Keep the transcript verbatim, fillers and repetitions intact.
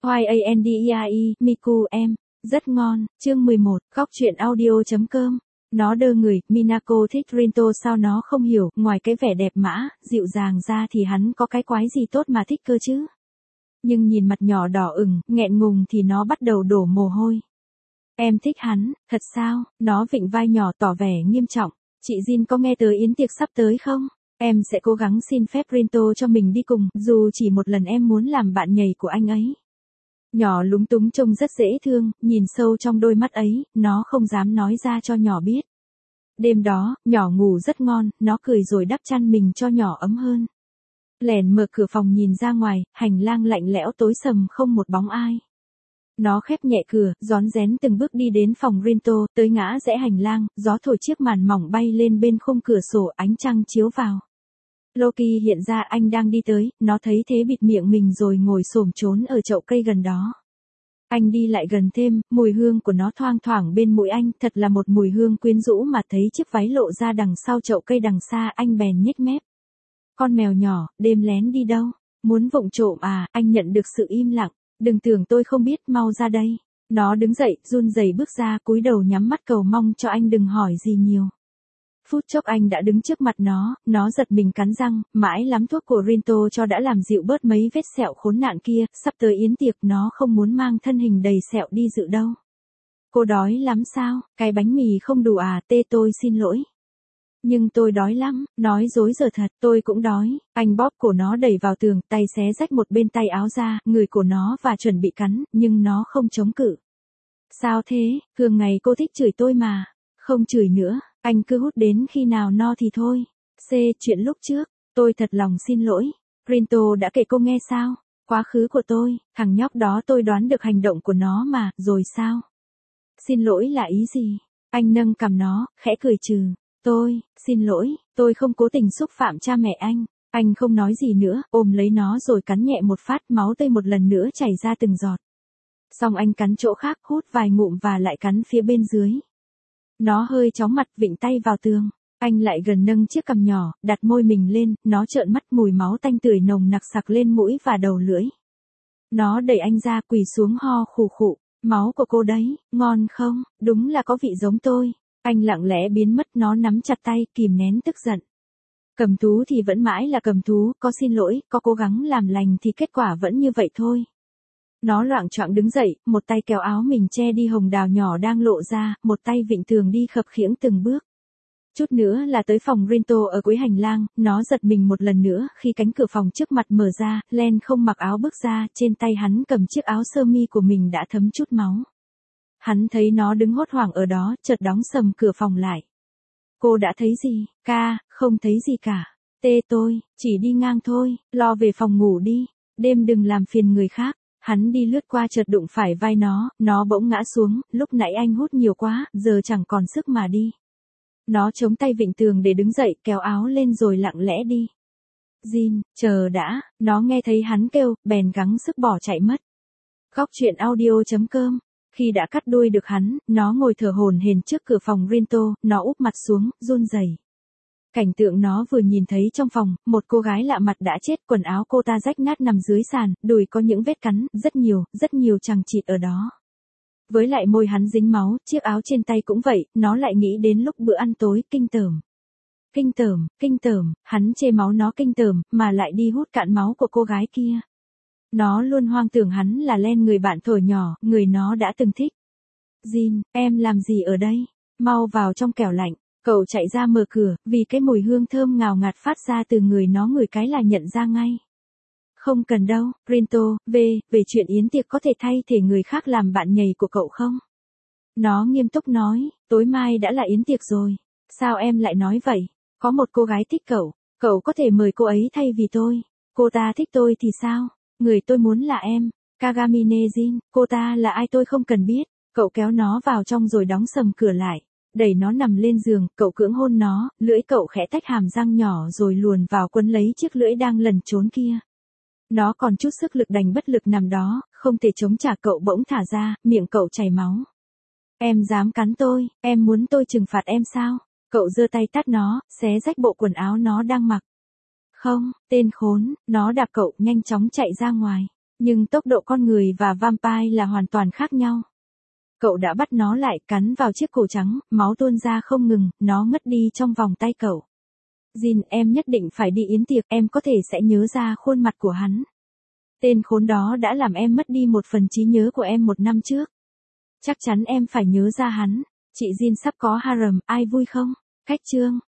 Y A N D E I E, Miku em, rất ngon, chương mười một, góc truyện audio.com. Nó đơ người, Minako thích Rinto sao nó không hiểu, ngoài cái vẻ đẹp mã, dịu dàng ra thì hắn có cái quái gì tốt mà thích cơ chứ. Nhưng nhìn mặt nhỏ đỏ ửng, nghẹn ngùng thì nó bắt đầu đổ mồ hôi. Em thích hắn, thật sao? Nó vịnh vai nhỏ tỏ vẻ nghiêm trọng. Chị Jin có nghe tới yến tiệc sắp tới không? Em sẽ cố gắng xin phép Rinto cho mình đi cùng, dù chỉ một lần em muốn làm bạn nhảy của anh ấy. Nhỏ lúng túng trông rất dễ thương, nhìn sâu trong đôi mắt ấy, nó không dám nói ra cho nhỏ biết. Đêm đó, nhỏ ngủ rất ngon, nó cười rồi đắp chăn mình cho nhỏ ấm hơn. Lèn mở cửa phòng nhìn ra ngoài, hành lang lạnh lẽo tối sầm không một bóng ai. Nó khép nhẹ cửa, rón rén từng bước đi đến phòng Rinto, tới ngã rẽ hành lang, gió thổi chiếc màn mỏng bay lên bên khung cửa sổ, ánh trăng chiếu vào. Loki hiện ra, anh đang đi tới, nó thấy thế bịt miệng mình rồi ngồi xổm trốn ở chậu cây gần đó. Anh đi lại gần thêm, mùi hương của nó thoang thoảng bên mũi anh, thật là một mùi hương quyến rũ mà thấy chiếc váy lộ ra đằng sau chậu cây đằng xa, anh bèn nhếch mép. Con mèo nhỏ, đêm lén đi đâu? Muốn vụng trộm à? Anh nhận được sự im lặng. Đừng tưởng tôi không biết, mau ra đây. Nó đứng dậy, run rẩy bước ra, cúi đầu nhắm mắt cầu mong cho anh đừng hỏi gì nhiều. Phút chốc anh đã đứng trước mặt nó, nó giật mình cắn răng, mãi lắm thuốc của Rinto cho đã làm dịu bớt mấy vết sẹo khốn nạn kia, sắp tới yến tiệc nó không muốn mang thân hình đầy sẹo đi dự đâu. Cô đói lắm sao? Cái bánh mì không đủ à? Tê tôi xin lỗi. Nhưng tôi đói lắm, nói dối giờ thật, tôi cũng đói. Anh bóp cổ nó đẩy vào tường, tay xé rách một bên tay áo ra, người của nó và chuẩn bị cắn, nhưng nó không chống cự. Sao thế? Thường ngày cô thích chửi tôi mà. Không chửi nữa, anh cứ hút đến khi nào no thì thôi. C. Chuyện lúc trước, tôi thật lòng xin lỗi. Rinto đã kể cô nghe sao? Quá khứ của tôi, thằng nhóc đó tôi đoán được hành động của nó mà, rồi sao? Xin lỗi là ý gì? Anh nâng cằm nó, khẽ cười trừ. Tôi, xin lỗi, tôi không cố tình xúc phạm cha mẹ anh. Anh không nói gì nữa, ôm lấy nó rồi cắn nhẹ một phát, máu tươi một lần nữa chảy ra từng giọt. Xong anh cắn chỗ khác, hút vài ngụm và lại cắn phía bên dưới. Nó hơi chóng mặt, vịnh tay vào tường. Anh lại gần nâng chiếc cằm nhỏ, đặt môi mình lên, nó trợn mắt, mùi máu tanh tưởi nồng nặc sặc lên mũi và đầu lưỡi. Nó đẩy anh ra, quỳ xuống ho khù khụ. Máu của cô đấy, ngon không? Đúng là có vị giống tôi. Anh lặng lẽ biến mất, nó nắm chặt tay, kìm nén tức giận. Cầm thú thì vẫn mãi là cầm thú, có xin lỗi, có cố gắng làm lành thì kết quả vẫn như vậy thôi. Nó loạng choạng đứng dậy, một tay kéo áo mình che đi hồng đào nhỏ đang lộ ra, một tay vịn tường đi khập khiễng từng bước. Chút nữa là tới phòng Rinto ở cuối hành lang, nó giật mình một lần nữa khi cánh cửa phòng trước mặt mở ra, Len không mặc áo bước ra, trên tay hắn cầm chiếc áo sơ mi của mình đã thấm chút máu. Hắn thấy nó đứng hốt hoảng ở đó, chợt đóng sầm cửa phòng lại. Cô đã thấy gì? Ca, không thấy gì cả. Tê tôi, chỉ đi ngang thôi, lo về phòng ngủ đi, đêm đừng làm phiền người khác. Hắn đi lướt qua chợt đụng phải vai nó, nó bỗng ngã xuống, lúc nãy anh hút nhiều quá, giờ chẳng còn sức mà đi. Nó chống tay vịn tường để đứng dậy, kéo áo lên rồi lặng lẽ đi. Jin, chờ đã, nó nghe thấy hắn kêu, bèn gắng sức bỏ chạy mất. Góc truyện audio.com. Khi đã cắt đuôi được hắn, nó ngồi thở hổn hển trước cửa phòng Rinto, nó úp mặt xuống, run rẩy. Cảnh tượng nó vừa nhìn thấy trong phòng, một cô gái lạ mặt đã chết, quần áo cô ta rách nát nằm dưới sàn, đùi có những vết cắn, rất nhiều, rất nhiều chằng chịt ở đó. Với lại môi hắn dính máu, chiếc áo trên tay cũng vậy, nó lại nghĩ đến lúc bữa ăn tối, kinh tởm. Kinh tởm, kinh tởm, hắn chê máu nó kinh tởm, mà lại đi hút cạn máu của cô gái kia. Nó luôn hoang tưởng hắn là Len, người bạn thổi nhỏ, người nó đã từng thích. Jin, em làm gì ở đây? Mau vào trong kẻo lạnh. Cậu chạy ra mở cửa, vì cái mùi hương thơm ngào ngạt phát ra từ người nó ngửi cái là nhận ra ngay. Không cần đâu, Rinto, về, về chuyện yến tiệc có thể thay thể người khác làm bạn nhảy của cậu không? Nó nghiêm túc nói, tối mai đã là yến tiệc rồi. Sao em lại nói vậy? Có một cô gái thích cậu, cậu có thể mời cô ấy thay vì tôi. Cô ta thích tôi thì sao? Người tôi muốn là em, Kagamine Jin, cô ta là ai tôi không cần biết. Cậu kéo nó vào trong rồi đóng sầm cửa lại. Đẩy nó nằm lên giường, cậu cưỡng hôn nó, lưỡi cậu khẽ tách hàm răng nhỏ rồi luồn vào quấn lấy chiếc lưỡi đang lẩn trốn kia. Nó còn chút sức lực đành bất lực nằm đó, không thể chống trả, cậu bỗng thả ra, miệng cậu chảy máu. Em dám cắn tôi, em muốn tôi trừng phạt em sao? Cậu giơ tay tát nó, xé rách bộ quần áo nó đang mặc. Không, tên khốn, nó đạp cậu nhanh chóng chạy ra ngoài. Nhưng tốc độ con người và vampire là hoàn toàn khác nhau. Cậu đã bắt nó lại, cắn vào chiếc cổ trắng, máu tuôn ra không ngừng, nó ngất đi trong vòng tay cậu. Jin, em nhất định phải đi yến tiệc, em có thể sẽ nhớ ra khuôn mặt của hắn. Tên khốn đó đã làm em mất đi một phần trí nhớ của em một năm trước. Chắc chắn em phải nhớ ra hắn. Chị Jin sắp có harem, ai vui không? Cách chương